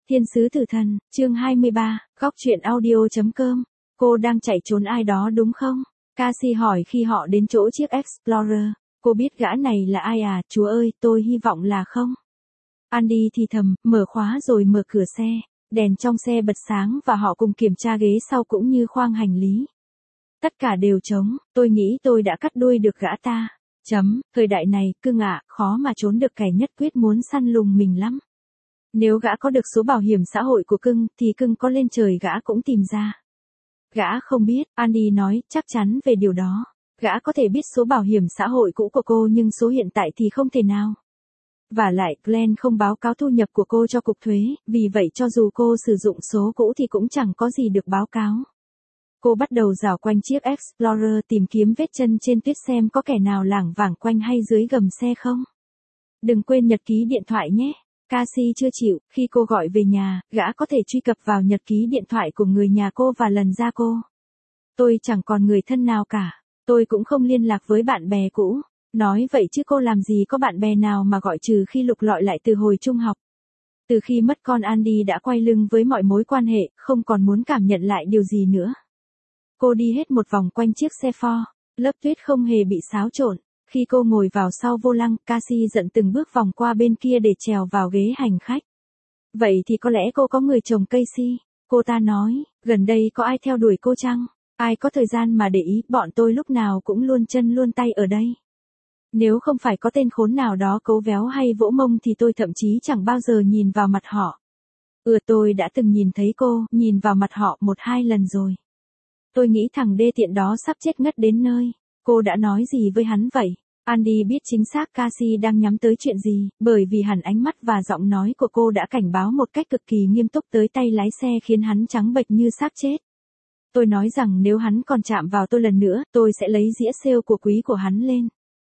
Thiên sứ tử thần, chương 23, góc truyện audio.com. Cô đang chạy trốn ai đó đúng không? Cassie hỏi khi họ đến chỗ chiếc Explorer. Cô biết gã này là ai à, chúa ơi, tôi hy vọng là không. Andy thì thầm, mở khóa rồi mở cửa xe. Đèn trong xe bật sáng và họ cùng kiểm tra ghế sau cũng như khoang hành lý. Tất cả đều trống, tôi nghĩ tôi đã cắt đuôi được gã ta. Thời đại này, cưng ạ, khó mà trốn được kẻ nhất quyết muốn săn lùng mình lắm. Nếu gã có được số bảo hiểm xã hội của cưng, thì cưng có lên trời gã cũng tìm ra. Gã không biết, Andy nói, chắc chắn về điều đó. Gã có thể biết số bảo hiểm xã hội cũ của cô nhưng số hiện tại thì không thể nào. Và lại, Glenn không báo cáo thu nhập của cô cho cục thuế, vì vậy cho dù cô sử dụng số cũ thì cũng chẳng có gì được báo cáo. Cô bắt đầu dạo quanh chiếc Explorer tìm kiếm vết chân trên tuyết xem có kẻ nào lảng vảng quanh hay dưới gầm xe không. Đừng quên nhật ký điện thoại nhé. Cassie chưa chịu, khi cô gọi về nhà, gã có thể truy cập vào nhật ký điện thoại của người nhà cô và lần ra cô. Tôi chẳng còn người thân nào cả, tôi cũng không liên lạc với bạn bè cũ. Nói vậy chứ cô làm gì có bạn bè nào mà gọi trừ khi lục lọi lại từ hồi trung học. Từ khi mất con Andy đã quay lưng với mọi mối quan hệ, không còn muốn cảm nhận lại điều gì nữa. Cô đi hết một vòng quanh chiếc xe Ford, lớp tuyết không hề bị xáo trộn. Khi cô ngồi vào sau vô lăng, Cassie giận từng bước vòng qua bên kia để trèo vào ghế hành khách. Vậy thì có lẽ cô có người chồng Casey, cô ta nói, gần đây có ai theo đuổi cô chăng? Ai có thời gian mà để ý, bọn tôi lúc nào cũng luôn chân luôn tay ở đây. Nếu không phải có tên khốn nào đó cấu véo hay vỗ mông thì tôi thậm chí chẳng bao giờ nhìn vào mặt họ. Tôi đã từng nhìn thấy cô, nhìn vào mặt họ 1-2 lần rồi. Tôi nghĩ thằng đê tiện đó sắp chết ngất đến nơi. Cô đã nói gì với hắn vậy? Andy biết chính xác Cassie đang nhắm tới chuyện gì, bởi vì hẳn ánh mắt và giọng nói của cô đã cảnh báo một cách cực kỳ nghiêm túc tới tay lái xe khiến hắn trắng bệch như xác chết. Tôi nói rằng nếu hắn còn chạm vào tôi lần nữa, tôi sẽ lấy dĩa sale của quý của hắn lên.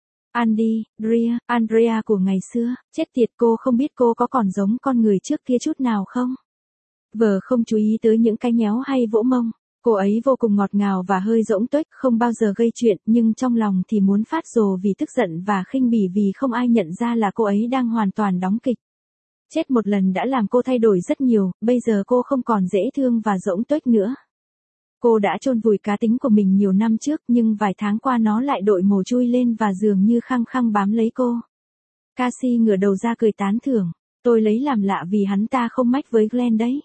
Andy, Andrea của ngày xưa, chết tiệt, cô không biết cô có còn giống con người trước kia chút nào không? Vợ không chú ý tới những cái nhéo hay vỗ mông. Cô ấy vô cùng ngọt ngào và hơi rỗng tuếch, không bao giờ gây chuyện, nhưng trong lòng thì muốn phát rồ vì tức giận và khinh bỉ vì không ai nhận ra là cô ấy đang hoàn toàn đóng kịch. Chết một lần đã làm cô thay đổi rất nhiều, bây giờ cô không còn dễ thương và rỗng tuếch nữa. Cô đã chôn vùi cá tính của mình nhiều năm trước, nhưng vài tháng qua nó lại đội mồ chui lên và dường như khăng khăng bám lấy cô. Cassie ngửa đầu ra cười tán thưởng. Tôi lấy làm lạ vì hắn ta không mách với Glenn đấy.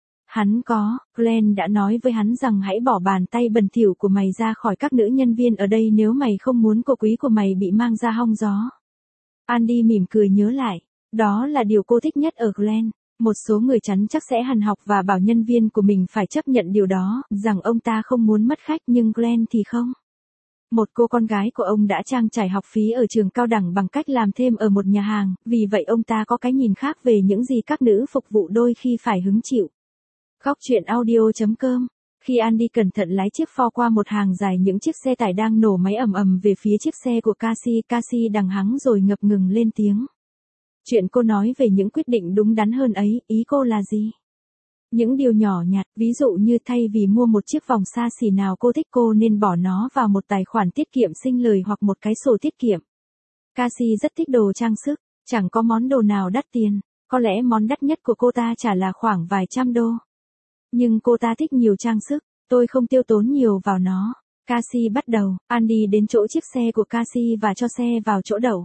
Glenn đã nói với hắn rằng hãy bỏ bàn tay bẩn thỉu của mày ra khỏi các nữ nhân viên ở đây nếu mày không muốn cô quý của mày bị mang ra hong gió. Andy mỉm cười nhớ lại, đó là điều cô thích nhất ở Glenn. Một số người chắn chắc sẽ hằn học và bảo nhân viên của mình phải chấp nhận điều đó, rằng ông ta không muốn mất khách nhưng Glenn thì không. Một cô con gái của ông đã trang trải học phí ở trường cao đẳng bằng cách làm thêm ở một nhà hàng, vì vậy ông ta có cái nhìn khác về những gì các nữ phục vụ đôi khi phải hứng chịu. Góc truyện audio.com. Khi Andy cẩn thận lái chiếc Ford qua một hàng dài những chiếc xe tải đang nổ máy ầm ầm về phía chiếc xe của Cassie đằng hắng rồi ngập ngừng lên tiếng. Chuyện cô nói về những quyết định đúng đắn hơn ấy, ý cô là gì? Những điều nhỏ nhặt, ví dụ như thay vì mua một chiếc vòng xa xỉ nào cô thích cô nên bỏ nó vào một tài khoản tiết kiệm sinh lời hoặc một cái sổ tiết kiệm. Cassie rất thích đồ trang sức, chẳng có món đồ nào đắt tiền, có lẽ món đắt nhất của cô ta chả là khoảng vài trăm đô. Nhưng cô ta thích nhiều trang sức, tôi không tiêu tốn nhiều vào nó. Cassie bắt đầu, Andy đến chỗ chiếc xe của Cassie và cho xe vào chỗ đậu.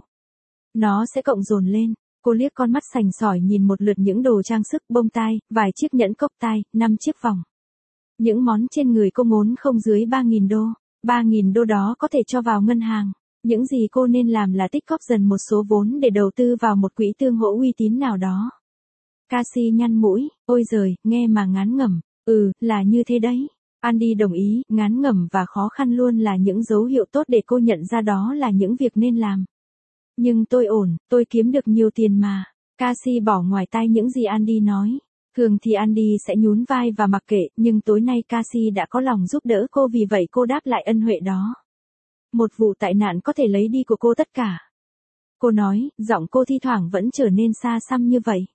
Nó sẽ cộng dồn lên. Cô liếc con mắt sành sỏi nhìn một lượt những đồ trang sức, bông tai, vài chiếc nhẫn cốc tai, 5 chiếc vòng. Những món trên người cô ngốn không dưới 3.000 đô. 3.000 đô đó có thể cho vào ngân hàng. Những gì cô nên làm là tích góp dần một số vốn để đầu tư vào một quỹ tương hỗ uy tín nào đó. Cassie nhăn mũi, ôi giời, nghe mà ngán ngẩm. Là như thế đấy. Andy đồng ý, ngán ngẩm và khó khăn luôn là những dấu hiệu tốt để cô nhận ra đó là những việc nên làm. Nhưng tôi ổn, tôi kiếm được nhiều tiền mà. Cassie bỏ ngoài tai những gì Andy nói. Thường thì Andy sẽ nhún vai và mặc kệ, nhưng tối nay Cassie đã có lòng giúp đỡ cô vì vậy cô đáp lại ân huệ đó. Một vụ tai nạn có thể lấy đi của cô tất cả. Cô nói, giọng cô thi thoảng vẫn trở nên xa xăm như vậy.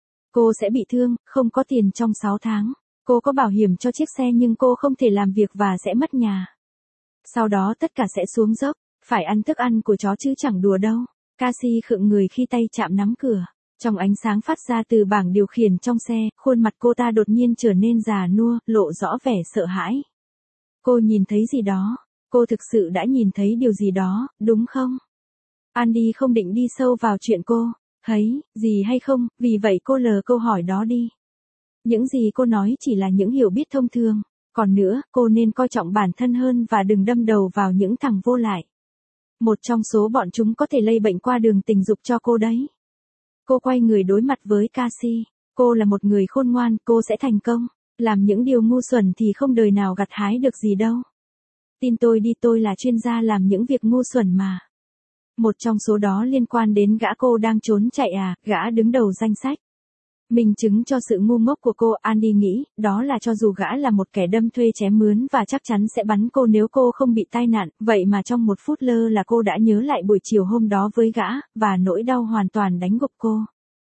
Cô sẽ bị thương, không có tiền trong 6 tháng. Cô có bảo hiểm cho chiếc xe nhưng cô không thể làm việc và sẽ mất nhà. Sau đó tất cả sẽ xuống dốc, phải ăn thức ăn của chó chứ chẳng đùa đâu. Cassie khựng người khi tay chạm nắm cửa. Trong ánh sáng phát ra từ bảng điều khiển trong xe, khuôn mặt cô ta đột nhiên trở nên già nua, lộ rõ vẻ sợ hãi. Cô nhìn thấy gì đó? Cô thực sự đã nhìn thấy điều gì đó, đúng không? Andy không định đi sâu vào chuyện cô thấy gì hay không, vì vậy cô lờ câu hỏi đó đi. Những gì cô nói chỉ là những hiểu biết thông thường. Còn nữa, cô nên coi trọng bản thân hơn và đừng đâm đầu vào những thằng vô lại. Một trong số bọn chúng có thể lây bệnh qua đường tình dục cho cô đấy. Cô quay người đối mặt với Cassie. Cô là một người khôn ngoan, cô sẽ thành công. Làm những điều ngu xuẩn thì không đời nào gặt hái được gì đâu. Tin tôi đi, tôi là chuyên gia làm những việc ngu xuẩn mà. Một trong số đó liên quan đến gã cô đang trốn chạy à, gã đứng đầu danh sách. Minh chứng cho sự ngu ngốc của cô, Andy nghĩ, đó là cho dù gã là một kẻ đâm thuê chém mướn và chắc chắn sẽ bắn cô nếu cô không bị tai nạn, vậy mà trong một phút lơ là cô đã nhớ lại buổi chiều hôm đó với gã, và nỗi đau hoàn toàn đánh gục cô.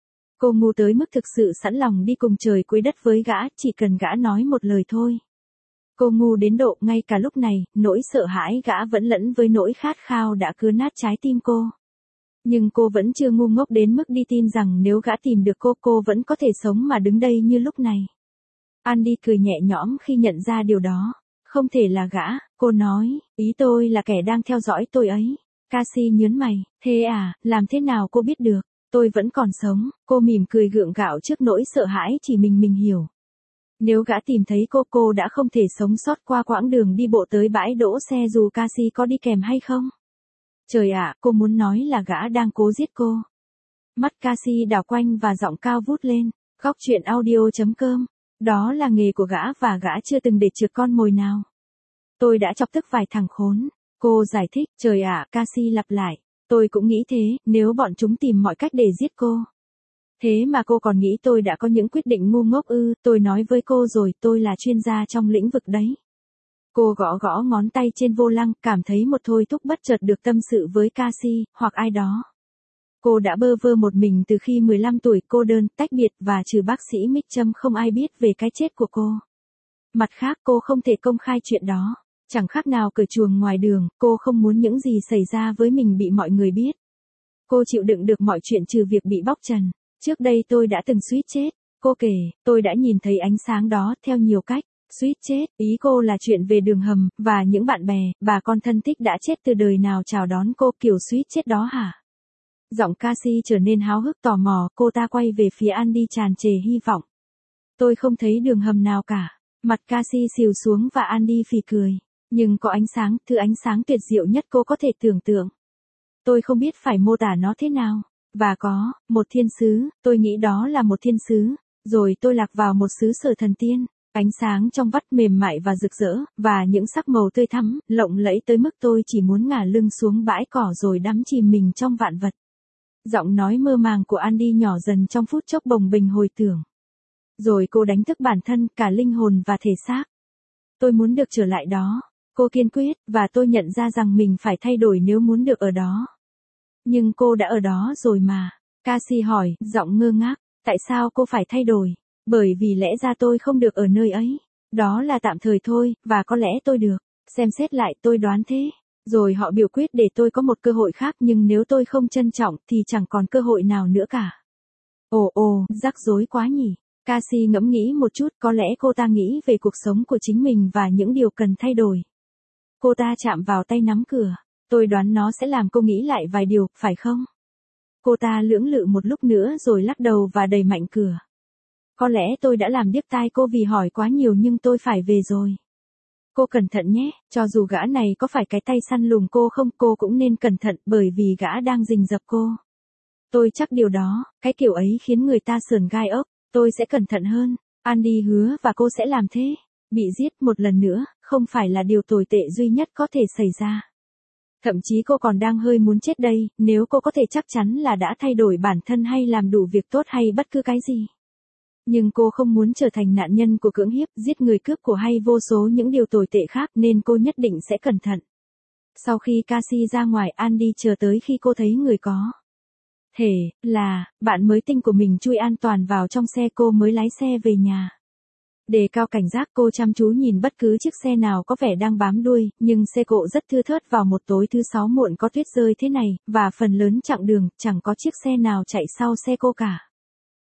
Cô ngu tới mức thực sự sẵn lòng đi cùng trời cuối đất với gã, chỉ cần gã nói một lời thôi. Cô ngu đến độ ngay cả lúc này, nỗi sợ hãi gã vẫn lẫn với nỗi khát khao đã cứa nát trái tim cô. Nhưng cô vẫn chưa ngu ngốc đến mức đi tin rằng nếu gã tìm được cô vẫn có thể sống mà đứng đây như lúc này. Andy cười nhẹ nhõm khi nhận ra điều đó. Không thể là gã, cô nói, ý tôi là kẻ đang theo dõi tôi ấy. Cassie nhớn mày, thế à, làm thế nào cô biết được, tôi vẫn còn sống, cô mỉm cười gượng gạo trước nỗi sợ hãi chỉ mình hiểu. Nếu gã tìm thấy cô đã không thể sống sót qua quãng đường đi bộ tới bãi đỗ xe dù Cassie có đi kèm hay không. Trời ạ, cô muốn nói là gã đang cố giết cô. Mắt Cassie đảo quanh và giọng cao vút lên. Góc chuyện audio.com. Đó là nghề của gã và gã chưa từng để trượt con mồi nào. Tôi đã chọc tức vài thằng khốn. Cô giải thích, trời ạ, Cassie lặp lại. Tôi cũng nghĩ thế, nếu bọn chúng tìm mọi cách để giết cô. Thế mà cô còn nghĩ tôi đã có những quyết định ngu ngốc ư, tôi nói với cô rồi, tôi là chuyên gia trong lĩnh vực đấy. Cô gõ ngón tay trên vô lăng, cảm thấy một thôi thúc bất chợt được tâm sự với Cassie, hoặc ai đó. Cô đã bơ vơ một mình từ khi 15 tuổi, cô đơn, tách biệt và trừ bác sĩ Mitchum không ai biết về cái chết của cô. Mặt khác cô không thể công khai chuyện đó. Chẳng khác nào cởi chuồng ngoài đường, cô không muốn những gì xảy ra với mình bị mọi người biết. Cô chịu đựng được mọi chuyện trừ việc bị bóc trần. Trước đây tôi đã từng suýt chết. Cô kể, tôi đã nhìn thấy ánh sáng đó theo nhiều cách. Suýt chết, ý cô là chuyện về đường hầm, và những bạn bè, bà con thân thích đã chết từ đời nào chào đón cô kiểu suýt chết đó hả? Giọng Cassie trở nên háo hức tò mò, cô ta quay về phía Andy tràn trề hy vọng. Tôi không thấy đường hầm nào cả. Mặt Cassie xìu xuống và Andy phì cười. Nhưng có ánh sáng, thứ ánh sáng tuyệt diệu nhất cô có thể tưởng tượng. Tôi không biết phải mô tả nó thế nào. Và có, một thiên sứ, tôi nghĩ đó là một thiên sứ. Rồi tôi lạc vào một xứ sở thần tiên. Ánh sáng trong vắt mềm mại và rực rỡ, và những sắc màu tươi thắm, lộng lẫy tới mức tôi chỉ muốn ngả lưng xuống bãi cỏ rồi đắm chìm mình trong vạn vật. Giọng nói mơ màng của Andy nhỏ dần trong phút chốc bồng bềnh hồi tưởng. Rồi cô đánh thức bản thân, cả linh hồn và thể xác. Tôi muốn được trở lại đó. Cô kiên quyết, và tôi nhận ra rằng mình phải thay đổi nếu muốn được ở đó. Nhưng cô đã ở đó rồi mà. Cassie hỏi, giọng ngơ ngác, tại sao cô phải thay đổi? Bởi vì lẽ ra tôi không được ở nơi ấy. Đó là tạm thời thôi, và có lẽ tôi được. Xem xét lại tôi đoán thế. Rồi họ biểu quyết để tôi có một cơ hội khác, nhưng nếu tôi không trân trọng thì chẳng còn cơ hội nào nữa cả. Ồ, rắc rối quá nhỉ. Cassie ngẫm nghĩ một chút, có lẽ cô ta nghĩ về cuộc sống của chính mình và những điều cần thay đổi. Cô ta chạm vào tay nắm cửa. Tôi đoán nó sẽ làm cô nghĩ lại vài điều, phải không? Cô ta lưỡng lự một lúc nữa rồi lắc đầu và đẩy mạnh cửa. Có lẽ tôi đã làm điếc tai cô vì hỏi quá nhiều, nhưng tôi phải về rồi. Cô cẩn thận nhé, cho dù gã này có phải cái tay săn lùng cô không, cô cũng nên cẩn thận bởi vì gã đang rình rập cô. Tôi chắc điều đó, cái kiểu ấy khiến người ta sởn gai ốc. Tôi sẽ cẩn thận hơn. Andy hứa và cô sẽ làm thế. Bị giết một lần nữa, không phải là điều tồi tệ duy nhất có thể xảy ra. Thậm chí cô còn đang hơi muốn chết đây, nếu cô có thể chắc chắn là đã thay đổi bản thân hay làm đủ việc tốt hay bất cứ cái gì. Nhưng cô không muốn trở thành nạn nhân của cưỡng hiếp, giết người, cướp của hay vô số những điều tồi tệ khác, nên cô nhất định sẽ cẩn thận. Sau khi Cassie ra ngoài, Andy chờ tới khi cô thấy người có thể là bạn mới tinh của mình chui an toàn vào trong xe, cô mới lái xe về nhà. Đề cao cảnh giác, cô chăm chú nhìn bất cứ chiếc xe nào có vẻ đang bám đuôi, nhưng xe cộ rất thưa thớt vào một tối thứ Sáu muộn có tuyết rơi thế này, và phần lớn chặng đường, chẳng có chiếc xe nào chạy sau xe cô cả.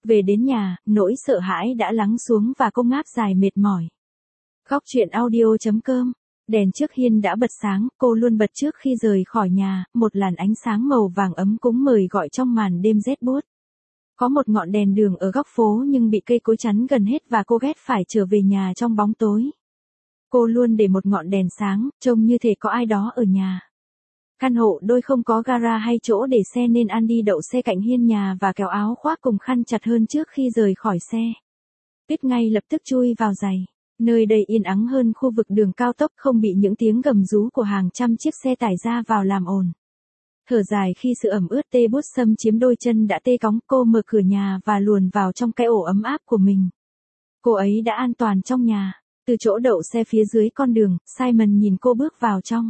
Về đến nhà, nỗi sợ hãi đã lắng xuống và cô ngáp dài mệt mỏi. Góc truyện audio.com. Đèn trước hiên đã bật sáng, cô luôn bật trước khi rời khỏi nhà, một làn ánh sáng màu vàng ấm cúng mời gọi trong màn đêm rét buốt. Có một ngọn đèn đường ở góc phố nhưng bị cây cối chắn gần hết và cô ghét phải trở về nhà trong bóng tối. Cô luôn để một ngọn đèn sáng, trông như thể có ai đó ở nhà. Căn hộ đôi không có gara hay chỗ để xe nên Andy đậu xe cạnh hiên nhà và kéo áo khoác cùng khăn chặt hơn trước khi rời khỏi xe. Tuyết ngay lập tức chui vào giày. Nơi đây yên ắng hơn khu vực đường cao tốc, không bị những tiếng gầm rú của hàng trăm chiếc xe tải ra vào làm ồn. Thở dài khi sự ẩm ướt tê buốt xâm chiếm đôi chân đã tê cóng, cô mở cửa nhà và luồn vào trong cái ổ ấm áp của mình. Cô ấy đã an toàn trong nhà. Từ chỗ đậu xe phía dưới con đường, Simon nhìn cô bước vào trong.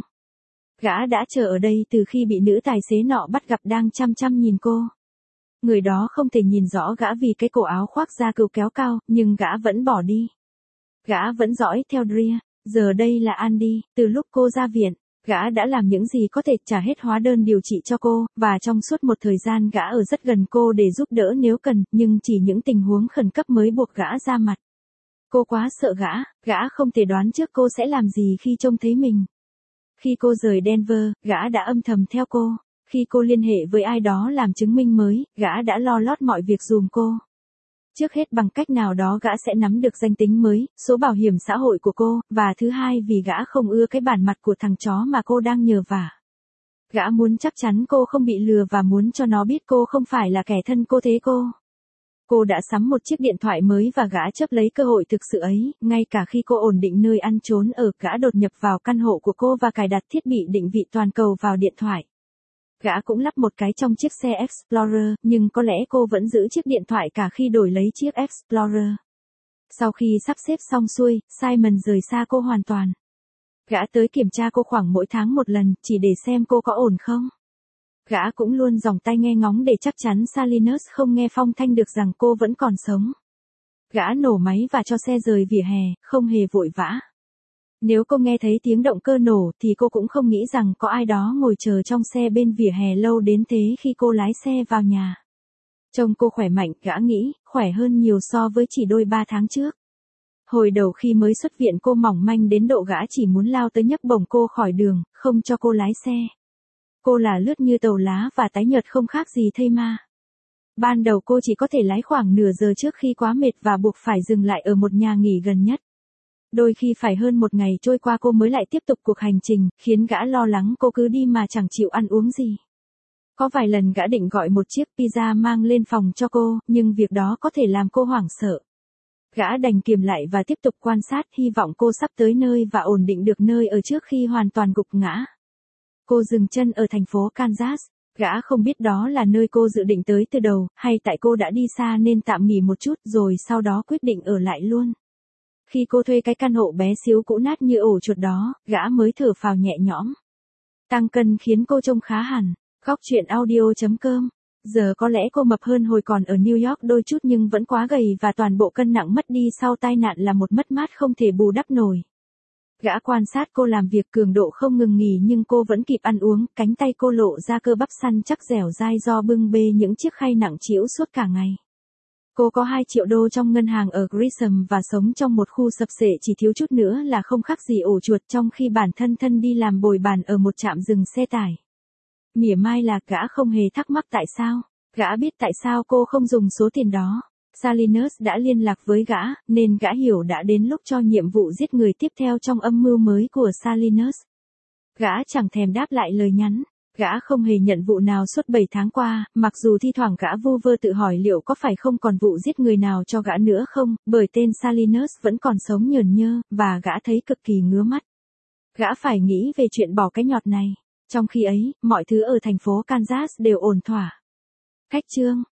Gã đã chờ ở đây từ khi bị nữ tài xế nọ bắt gặp đang chăm chăm nhìn cô. Người đó không thể nhìn rõ gã vì cái cổ áo khoác da cừu kéo cao, nhưng gã vẫn bỏ đi. Gã vẫn dõi theo Drea. Giờ đây là Andy, từ lúc cô ra viện, gã đã làm những gì có thể, trả hết hóa đơn điều trị cho cô, và trong suốt một thời gian gã ở rất gần cô để giúp đỡ nếu cần, nhưng chỉ những tình huống khẩn cấp mới buộc gã ra mặt. Cô quá sợ gã không thể đoán trước cô sẽ làm gì khi trông thấy mình. Khi cô rời Denver, gã đã âm thầm theo cô. Khi cô liên hệ với ai đó làm chứng minh mới, gã đã lo lót mọi việc giùm cô. Trước hết bằng cách nào đó gã sẽ nắm được danh tính mới, số bảo hiểm xã hội của cô, và thứ hai vì gã không ưa cái bản mặt của thằng chó mà cô đang nhờ vả. Gã muốn chắc chắn cô không bị lừa và muốn cho nó biết cô không phải là kẻ thân cô thế cô. Cô đã sắm một chiếc điện thoại mới và gã chấp lấy cơ hội thực sự ấy, ngay cả khi cô ổn định nơi ăn trốn ở, gã đột nhập vào căn hộ của cô và cài đặt thiết bị định vị toàn cầu vào điện thoại. Gã cũng lắp một cái trong chiếc xe Explorer, nhưng có lẽ cô vẫn giữ chiếc điện thoại cả khi đổi lấy chiếc Explorer. Sau khi sắp xếp xong xuôi, Simon rời xa cô hoàn toàn. Gã tới kiểm tra cô khoảng mỗi tháng một lần, chỉ để xem cô có ổn không. Gã cũng luôn dòng tai nghe ngóng để chắc chắn Salinas không nghe phong thanh được rằng cô vẫn còn sống. Gã nổ máy và cho xe rời vỉa hè, không hề vội vã. Nếu cô nghe thấy tiếng động cơ nổ thì cô cũng không nghĩ rằng có ai đó ngồi chờ trong xe bên vỉa hè lâu đến thế khi cô lái xe vào nhà. Trông cô khỏe mạnh, gã nghĩ, khỏe hơn nhiều so với chỉ đôi 3 tháng trước. Hồi đầu khi mới xuất viện cô mỏng manh đến độ gã chỉ muốn lao tới nhấc bổng cô khỏi đường, không cho cô lái xe. Cô là lướt như tàu lá và tái nhợt không khác gì thây ma. Ban đầu cô chỉ có thể lái khoảng nửa giờ trước khi quá mệt và buộc phải dừng lại ở một nhà nghỉ gần nhất. Đôi khi phải hơn một ngày trôi qua cô mới lại tiếp tục cuộc hành trình, khiến gã lo lắng cô cứ đi mà chẳng chịu ăn uống gì. Có vài lần gã định gọi một chiếc pizza mang lên phòng cho cô, nhưng việc đó có thể làm cô hoảng sợ. Gã đành kiềm lại và tiếp tục quan sát, hy vọng cô sắp tới nơi và ổn định được nơi ở trước khi hoàn toàn gục ngã. Cô dừng chân ở thành phố Kansas. Gã không biết đó là nơi cô dự định tới từ đầu, hay tại cô đã đi xa nên tạm nghỉ một chút rồi sau đó quyết định ở lại luôn. Khi cô thuê cái căn hộ bé xíu cũ nát như ổ chuột đó, gã mới thở phào nhẹ nhõm. Tăng cân khiến cô trông khá hẳn. Góc truyện audio.com. Giờ có lẽ cô mập hơn hồi còn ở New York đôi chút nhưng vẫn quá gầy và toàn bộ cân nặng mất đi sau tai nạn là một mất mát không thể bù đắp nổi. Gã quan sát cô làm việc cường độ không ngừng nghỉ nhưng cô vẫn kịp ăn uống, cánh tay cô lộ ra cơ bắp săn chắc dẻo dai do bưng bê những chiếc khay nặng trĩu suốt cả ngày. Cô có 2 triệu đô trong ngân hàng ở Gresham và sống trong một khu sập xệ chỉ thiếu chút nữa là không khác gì ổ chuột trong khi bản thân đi làm bồi bàn ở một trạm dừng xe tải. Mỉa mai là gã không hề thắc mắc tại sao. Gã biết tại sao cô không dùng số tiền đó. Salinas đã liên lạc với gã, nên gã hiểu đã đến lúc cho nhiệm vụ giết người tiếp theo trong âm mưu mới của Salinas. Gã chẳng thèm đáp lại lời nhắn. Gã không hề nhận vụ nào suốt 7 tháng qua, mặc dù thi thoảng gã vu vơ tự hỏi liệu có phải không còn vụ giết người nào cho gã nữa không, bởi tên Salinas vẫn còn sống nhờn nhơ, và gã thấy cực kỳ ngứa mắt. Gã phải nghĩ về chuyện bỏ cái nhọt này. Trong khi ấy, mọi thứ ở thành phố Kansas đều ổn thỏa. Khách chương.